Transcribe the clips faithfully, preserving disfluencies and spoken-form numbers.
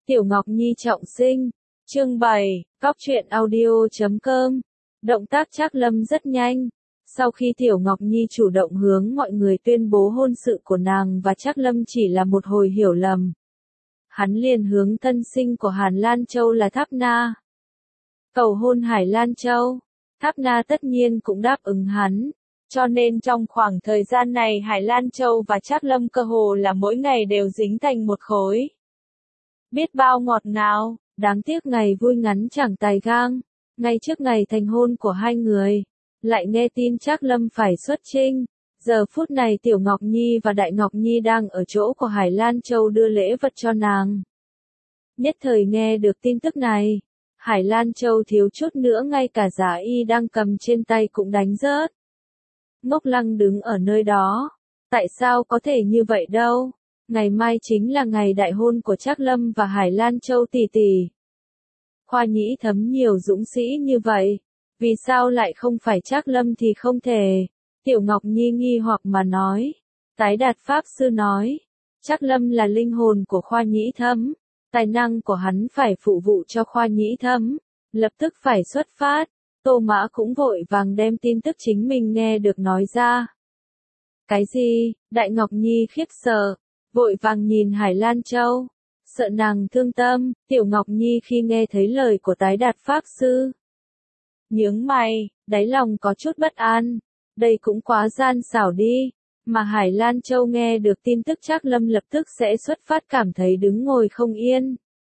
Tiểu Ngọc Nhi trọng sinh. Chương bảy, cóc truyện audio chấm com. Động tác Trác Lâm rất nhanh. Sau khi Tiểu Ngọc Nhi chủ động hướng mọi người tuyên bố hôn sự của nàng và Trác Lâm chỉ là một hồi hiểu lầm, hắn liền hướng thân sinh của Hàn Lan Châu là Tháp Na cầu hôn Hải Lan Châu. Tháp Na tất nhiên cũng đáp ứng hắn, cho nên trong khoảng thời gian này Hải Lan Châu và Trác Lâm cơ hồ là mỗi ngày đều dính thành một khối. Biết bao ngọt ngào, đáng tiếc ngày vui ngắn chẳng tài gang. Ngay trước ngày thành hôn của hai người, lại nghe tin Trác Lâm phải xuất chinh. Giờ phút này Tiểu Ngọc Nhi và Đại Ngọc Nhi đang ở chỗ của Hải Lan Châu đưa lễ vật cho nàng. Nhất thời nghe được tin tức này, Hải Lan Châu thiếu chút nữa ngay cả giá y đang cầm trên tay cũng đánh rớt. Ngốc lăng đứng ở nơi đó. Tại sao có thể như vậy đâu? Ngày mai chính là ngày đại hôn của Trác Lâm và Hải Lan Châu tỷ tỷ. Khoa Nhĩ Thấm nhiều dũng sĩ như vậy, vì sao lại không phải Trác Lâm thì không thể? Tiểu Ngọc Nhi nghi hoặc mà nói. Tái Đạt Pháp Sư nói, Trác Lâm là linh hồn của Khoa Nhĩ Thấm, tài năng của hắn phải phụ vụ cho Khoa Nhĩ Thấm, lập tức phải xuất phát. Tô Mã cũng vội vàng đem tin tức chính mình nghe được nói ra. Cái gì? Đại Ngọc Nhi khiếp sợ, vội vàng nhìn Hải Lan Châu, sợ nàng thương tâm. Tiểu Ngọc Nhi khi nghe thấy lời của Tái Đạt Pháp Sư, nhướng mày, đáy lòng có chút bất an, đây cũng quá gian xảo đi. Mà Hải Lan Châu nghe được tin tức Trác Lâm lập tức sẽ xuất phát cảm thấy đứng ngồi không yên,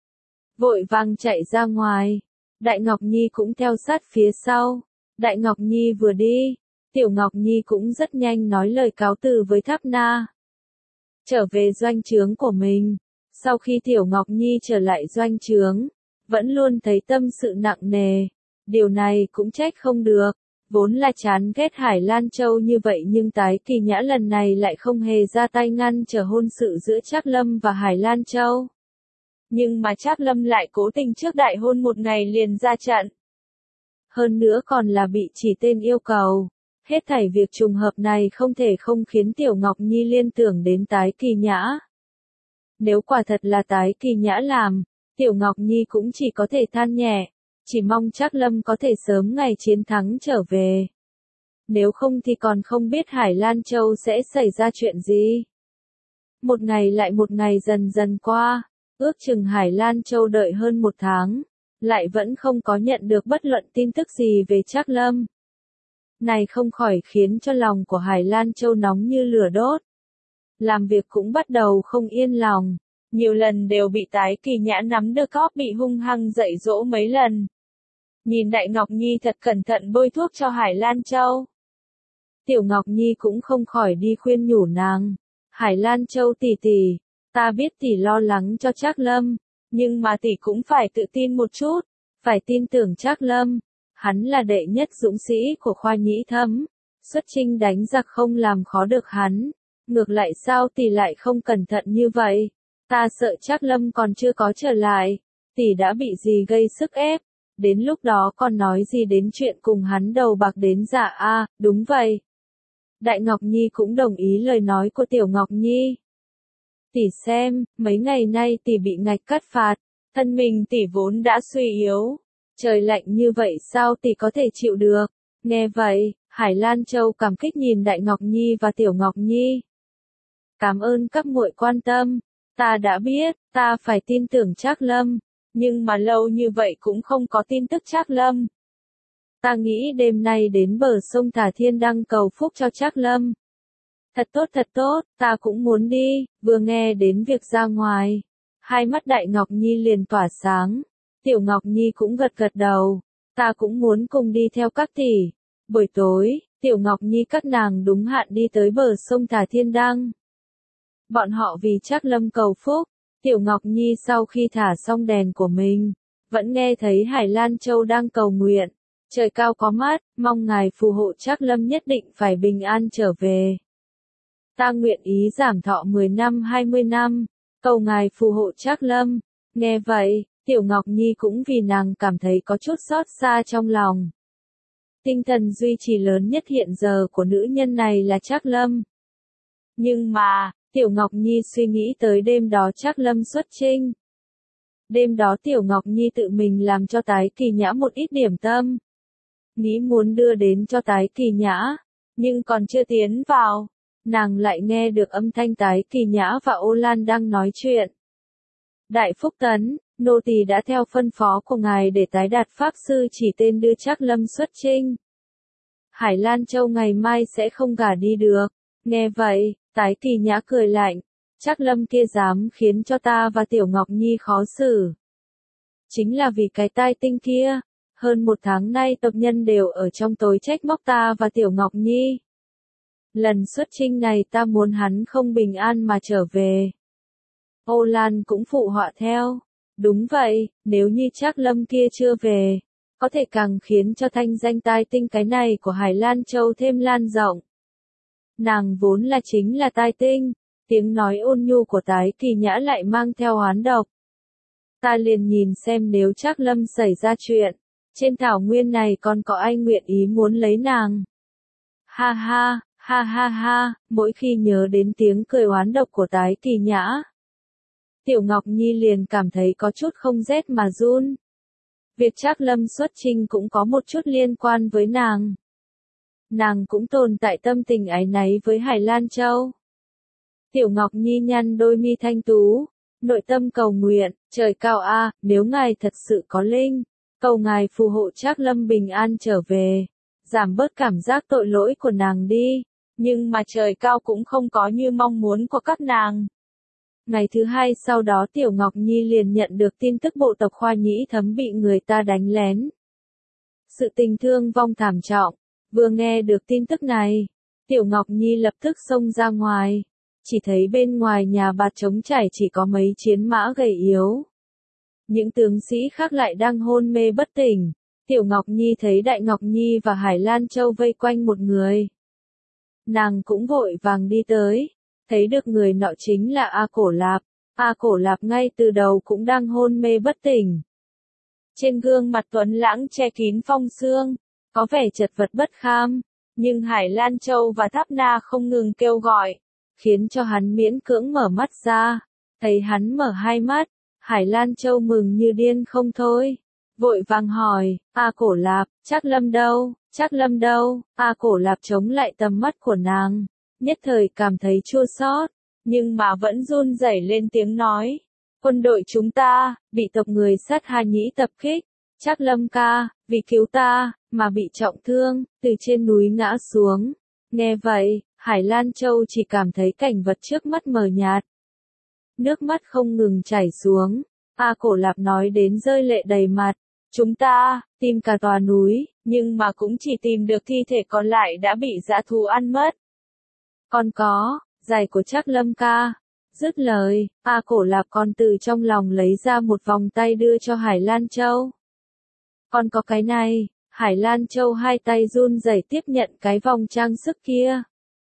vội vàng chạy ra ngoài. Đại Ngọc Nhi cũng theo sát phía sau. Đại Ngọc Nhi vừa đi, Tiểu Ngọc Nhi cũng rất nhanh nói lời cáo từ với Tháp Na, trở về doanh trướng của mình. Sau khi Tiểu Ngọc Nhi trở lại doanh trướng, vẫn luôn thấy tâm sự nặng nề. Điều này cũng trách không được, vốn là chán ghét Hải Lan Châu như vậy nhưng Tái Kỳ Nhã lần này lại không hề ra tay ngăn trở hôn sự giữa Trác Lâm và Hải Lan Châu. Nhưng mà Trác Lâm lại cố tình trước đại hôn một ngày liền ra trận. Hơn nữa còn là bị chỉ tên yêu cầu. Hết thảy việc trùng hợp này không thể không khiến Tiểu Ngọc Nhi liên tưởng đến Tái Kỳ Nhã. Nếu quả thật là Tái Kỳ Nhã làm, Tiểu Ngọc Nhi cũng chỉ có thể than nhẹ, chỉ mong Trác Lâm có thể sớm ngày chiến thắng trở về. Nếu không thì còn không biết Hải Lan Châu sẽ xảy ra chuyện gì. Một ngày lại một ngày dần dần qua, ước chừng Hải Lan Châu đợi hơn một tháng, lại vẫn không có nhận được bất luận tin tức gì về Trác Lâm. Này không khỏi khiến cho lòng của Hải Lan Châu nóng như lửa đốt. Làm việc cũng bắt đầu không yên lòng, nhiều lần đều bị Tái Kỳ Nhã nắm được cóp bị hung hăng dạy dỗ mấy lần. Nhìn Đại Ngọc Nhi thật cẩn thận bôi thuốc cho Hải Lan Châu, Tiểu Ngọc Nhi cũng không khỏi đi khuyên nhủ nàng. Hải Lan Châu tỷ tỷ, ta biết tỷ lo lắng cho Trác Lâm, nhưng mà tỷ cũng phải tự tin một chút, phải tin tưởng Trác Lâm. Hắn là đệ nhất dũng sĩ của Khoa Nhĩ Thấm, xuất chinh đánh giặc không làm khó được hắn. Ngược lại sao tỷ lại không cẩn thận như vậy? Ta sợ Trác Lâm còn chưa có trở lại, tỷ đã bị gì gây sức ép, đến lúc đó còn nói gì đến chuyện cùng hắn đầu bạc đến dạ a, à, đúng vậy. Đại Ngọc Nhi cũng đồng ý lời nói của Tiểu Ngọc Nhi. Tỷ xem, mấy ngày nay tỷ bị ngạch cắt phạt, thân mình tỷ vốn đã suy yếu, trời lạnh như vậy sao tỷ có thể chịu được? Nghe vậy, Hải Lan Châu cảm kích nhìn Đại Ngọc Nhi và Tiểu Ngọc Nhi. Cảm ơn các muội quan tâm, ta đã biết, ta phải tin tưởng Trác Lâm, nhưng mà lâu như vậy cũng không có tin tức Trác Lâm. Ta nghĩ đêm nay đến bờ sông Thả Thiên Đăng cầu phúc cho Trác Lâm. Thật tốt thật tốt, ta cũng muốn đi. Vừa nghe đến việc ra ngoài, hai mắt Đại Ngọc Nhi liền tỏa sáng. Tiểu Ngọc Nhi cũng gật gật đầu, ta cũng muốn cùng đi theo các tỷ. Buổi tối, Tiểu Ngọc Nhi các nàng đúng hạn đi tới bờ sông Thả Thiên Đăng. Bọn họ vì Trác Lâm cầu phúc. Tiểu Ngọc Nhi sau khi thả xong đèn của mình, vẫn nghe thấy Hải Lan Châu đang cầu nguyện. Trời cao có mắt, mong ngài phù hộ Trác Lâm nhất định phải bình an trở về. Ta nguyện ý giảm thọ mười năm hai mươi năm, cầu ngài phù hộ Trác Lâm. Nghe vậy, Tiểu Ngọc Nhi cũng vì nàng cảm thấy có chút xót xa trong lòng. Tinh thần duy trì lớn nhất hiện giờ của nữ nhân này là Trác Lâm. Nhưng mà, Tiểu Ngọc Nhi suy nghĩ tới đêm đó Trác Lâm xuất chinh. Đêm đó Tiểu Ngọc Nhi tự mình làm cho Tái Kỳ Nhã một ít điểm tâm. Nghĩ muốn đưa đến cho Tái Kỳ Nhã, nhưng còn chưa tiến vào, nàng lại nghe được âm thanh Tái Kỳ Nhã và Ô Lan đang nói chuyện. Đại Phúc Tấn, nô tỳ đã theo phân phó của ngài để tái đạt pháp sư chỉ tên đưa Trác Lâm xuất chinh. Hải Lan Châu ngày mai sẽ không gả đi được. Nghe vậy, Tái Kỳ Nhã cười lạnh, Trác Lâm kia dám khiến cho ta và Tiểu Ngọc Nhi khó xử. Chính là vì cái tai tinh kia, hơn một tháng nay tộc nhân đều ở trong tối trách móc ta và Tiểu Ngọc Nhi. Lần xuất chinh này ta muốn hắn không bình an mà trở về. Ô Lan cũng phụ họa theo. Đúng vậy, nếu như Trác Lâm kia chưa về, có thể càng khiến cho thanh danh tai tinh cái này của Hải Lan Châu thêm lan rộng. Nàng vốn là chính là tai tinh, tiếng nói ôn nhu của Tái Kỳ Nhã lại mang theo oán độc. Ta liền nhìn xem nếu Trác Lâm xảy ra chuyện, trên thảo nguyên này còn có ai nguyện ý muốn lấy nàng. Ha ha, ha ha ha, mỗi khi nhớ đến tiếng cười oán độc của Tái Kỳ Nhã, Tiểu Ngọc Nhi liền cảm thấy có chút không rét mà run. Việc Trác Lâm xuất chinh cũng có một chút liên quan với nàng. Nàng cũng tồn tại tâm tình áy náy với Hải Lan Châu. Tiểu Ngọc Nhi nhăn đôi mi thanh tú, nội tâm cầu nguyện, trời cao a, nếu ngài thật sự có linh, cầu ngài phù hộ Trác Lâm bình an trở về, giảm bớt cảm giác tội lỗi của nàng đi. Nhưng mà trời cao cũng không có như mong muốn của các nàng. Ngày thứ hai sau đó Tiểu Ngọc Nhi liền nhận được tin tức bộ tộc Khoa Nhĩ Thấm bị người ta đánh lén. Sự tình thương vong thảm trọng, vừa nghe được tin tức này, Tiểu Ngọc Nhi lập tức xông ra ngoài, chỉ thấy bên ngoài nhà bạt trống trải chỉ có mấy chiến mã gầy yếu. Những tướng sĩ khác lại đang hôn mê bất tỉnh, Tiểu Ngọc Nhi thấy Đại Ngọc Nhi và Hải Lan Châu vây quanh một người. Nàng cũng vội vàng đi tới. Thấy được người nọ chính là A Cổ Lạp, A Cổ Lạp ngay từ đầu cũng đang hôn mê bất tỉnh. Trên gương mặt tuấn lãng che kín phong sương, có vẻ chật vật bất kham, nhưng Hải Lan Châu và Tháp Na không ngừng kêu gọi, khiến cho hắn miễn cưỡng mở mắt ra. Thấy hắn mở hai mắt, Hải Lan Châu mừng như điên không thôi, vội vàng hỏi, A Cổ Lạp, Trác Lâm đâu, Trác Lâm đâu? A Cổ Lạp chống lại tầm mắt của nàng. Nhất thời cảm thấy chua xót, nhưng mà vẫn run rẩy lên tiếng nói. Quân đội chúng ta, bị tộc người sát Hà Nhĩ tập kích. Trác Lâm ca, vì cứu ta, mà bị trọng thương, từ trên núi ngã xuống. Nghe vậy, Hải Lan Châu chỉ cảm thấy cảnh vật trước mắt mờ nhạt. Nước mắt không ngừng chảy xuống. A Cổ Lạp nói đến rơi lệ đầy mặt. Chúng ta, tìm cả tòa núi, nhưng mà cũng chỉ tìm được thi thể còn lại đã bị dã thú ăn mất. Còn có, giày của Trác Lâm ca. Dứt lời, A Cổ Lạp còn từ trong lòng lấy ra một vòng tay đưa cho Hải Lan Châu. Còn có cái này, Hải Lan Châu hai tay run rẩy tiếp nhận cái vòng trang sức kia.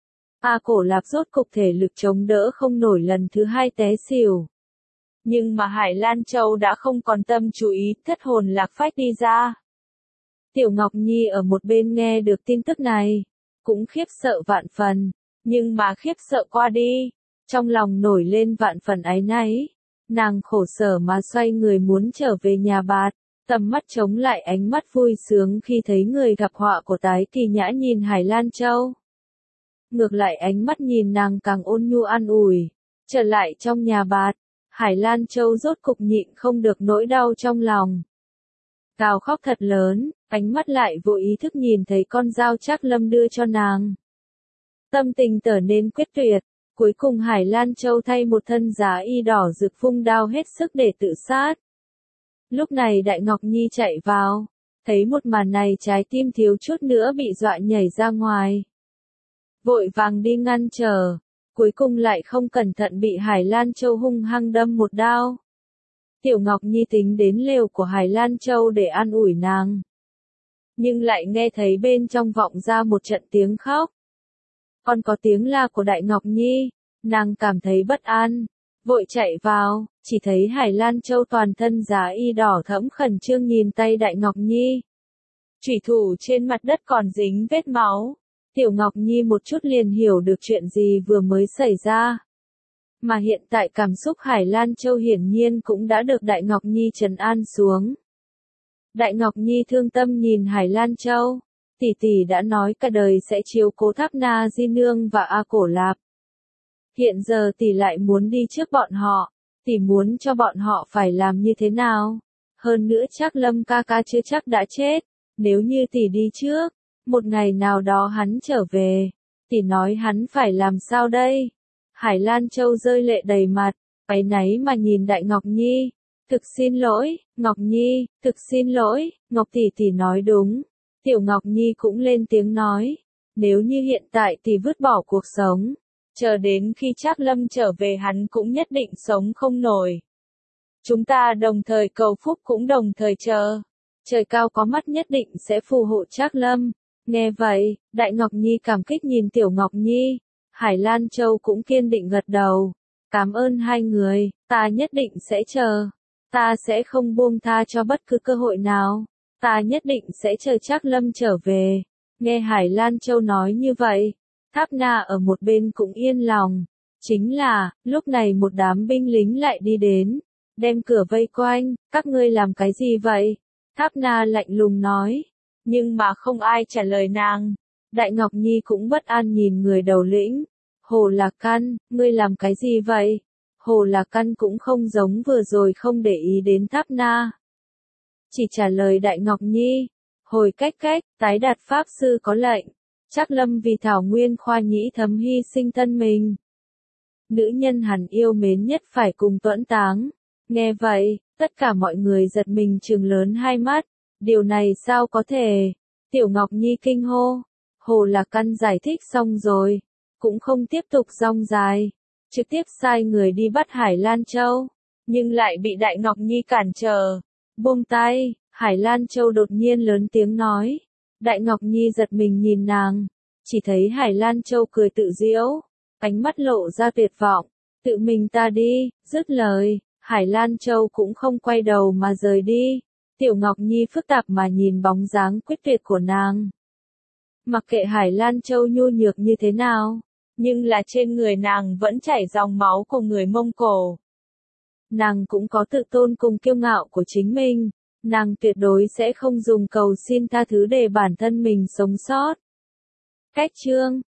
A Cổ Lạp rốt cục thể lực chống đỡ không nổi lần thứ hai té xỉu. Nhưng mà Hải Lan Châu đã không còn tâm chú ý, thất hồn lạc phách đi ra. Tiểu Ngọc Nhi ở một bên nghe được tin tức này, cũng khiếp sợ vạn phần. Nhưng mà khiếp sợ qua đi, trong lòng nổi lên vạn phần áy náy. Nàng khổ sở mà xoay người muốn trở về nhà bạt, tầm mắt chống lại ánh mắt vui sướng khi thấy người gặp họa của Tái Kỳ Nhã nhìn Hải Lan Châu. Ngược lại ánh mắt nhìn nàng càng ôn nhu an ủi. Trở lại trong nhà bạt, Hải Lan Châu rốt cục nhịn không được nỗi đau trong lòng. Gào khóc thật lớn, ánh mắt lại vô ý thức nhìn thấy con dao Trác Lâm đưa cho nàng. Tâm tình trở nên quyết tuyệt, cuối cùng Hải Lan Châu thay một thân giá y đỏ rực vung đao hết sức để tự sát. Lúc này Đại Ngọc Nhi chạy vào, thấy một màn này trái tim thiếu chút nữa bị dọa nhảy ra ngoài. Vội vàng đi ngăn trở, cuối cùng lại không cẩn thận bị Hải Lan Châu hung hăng đâm một đao. Tiểu Ngọc Nhi tính đến lều của Hải Lan Châu để an ủi nàng. Nhưng lại nghe thấy bên trong vọng ra một trận tiếng khóc. Còn có tiếng la của Đại Ngọc Nhi, nàng cảm thấy bất an, vội chạy vào, chỉ thấy Hải Lan Châu toàn thân giá y đỏ thẫm khẩn trương nhìn tay Đại Ngọc Nhi. Chủy thủ trên mặt đất còn dính vết máu. Tiểu Ngọc Nhi một chút liền hiểu được chuyện gì vừa mới xảy ra. Mà hiện tại cảm xúc Hải Lan Châu hiển nhiên cũng đã được Đại Ngọc Nhi trấn an xuống. Đại Ngọc Nhi thương tâm nhìn Hải Lan Châu, tỷ tỷ đã nói cả đời sẽ chiếu cố Tháp Na Di Nương và A Cổ Lạp. Hiện giờ tỷ lại muốn đi trước bọn họ, tỷ muốn cho bọn họ phải làm như thế nào? Hơn nữa chắc Lâm ca ca chưa chắc đã chết, nếu như tỷ đi trước, một ngày nào đó hắn trở về, tỷ nói hắn phải làm sao đây? Hải Lan Châu rơi lệ đầy mặt, áy náy mà nhìn Đại Ngọc Nhi. Thực xin lỗi, Ngọc Nhi, thực xin lỗi, Ngọc tỷ tỷ nói đúng. Tiểu Ngọc Nhi cũng lên tiếng nói, nếu như hiện tại tỷ vứt bỏ cuộc sống, chờ đến khi Trác Lâm trở về hắn cũng nhất định sống không nổi. Chúng ta đồng thời cầu phúc cũng đồng thời chờ. Trời cao có mắt nhất định sẽ phù hộ Trác Lâm. Nghe vậy, Đại Ngọc Nhi cảm kích nhìn Tiểu Ngọc Nhi. Hải Lan Châu cũng kiên định gật đầu. Cảm ơn hai người, ta nhất định sẽ chờ. Ta sẽ không buông tha cho bất cứ cơ hội nào. Ta nhất định sẽ chờ Trác Lâm trở về. Nghe Hải Lan Châu nói như vậy, Tháp Na ở một bên cũng yên lòng. Chính là, lúc này một đám binh lính lại đi đến, đem cửa vây quanh, các ngươi làm cái gì vậy? Tháp Na lạnh lùng nói, nhưng mà không ai trả lời nàng. Đại Ngọc Nhi cũng bất an nhìn người đầu lĩnh. Hồ Lạc Căn, ngươi làm cái gì vậy? Hồ Lạc Căn cũng không giống vừa rồi không để ý đến Tháp Na. Chỉ trả lời Đại Ngọc Nhi, hồi cách cách, tái đạt Pháp Sư có lệnh. Trác Lâm vì Thảo Nguyên Khoa Nhĩ Thấm hy sinh thân mình. Nữ nhân hắn yêu mến nhất phải cùng tuẫn táng. Nghe vậy, tất cả mọi người giật mình trừng lớn hai mắt. Điều này sao có thể? Tiểu Ngọc Nhi kinh hô. Hồ Lạc Căn giải thích xong rồi, cũng không tiếp tục rong dài, trực tiếp sai người đi bắt Hải Lan Châu, nhưng lại bị Đại Ngọc Nhi cản trở. Buông tay, Hải Lan Châu đột nhiên lớn tiếng nói. Đại Ngọc Nhi giật mình nhìn nàng, chỉ thấy Hải Lan Châu cười tự giễu, ánh mắt lộ ra tuyệt vọng, tự mình ta đi, dứt lời, Hải Lan Châu cũng không quay đầu mà rời đi. Tiểu Ngọc Nhi phức tạp mà nhìn bóng dáng quyết tuyệt của nàng. Mặc kệ Hải Lan Châu nhu nhược như thế nào, nhưng là trên người nàng vẫn chảy dòng máu của người Mông Cổ. Nàng cũng có tự tôn cùng kiêu ngạo của chính mình, nàng tuyệt đối sẽ không dùng cầu xin tha thứ để bản thân mình sống sót. Cách chương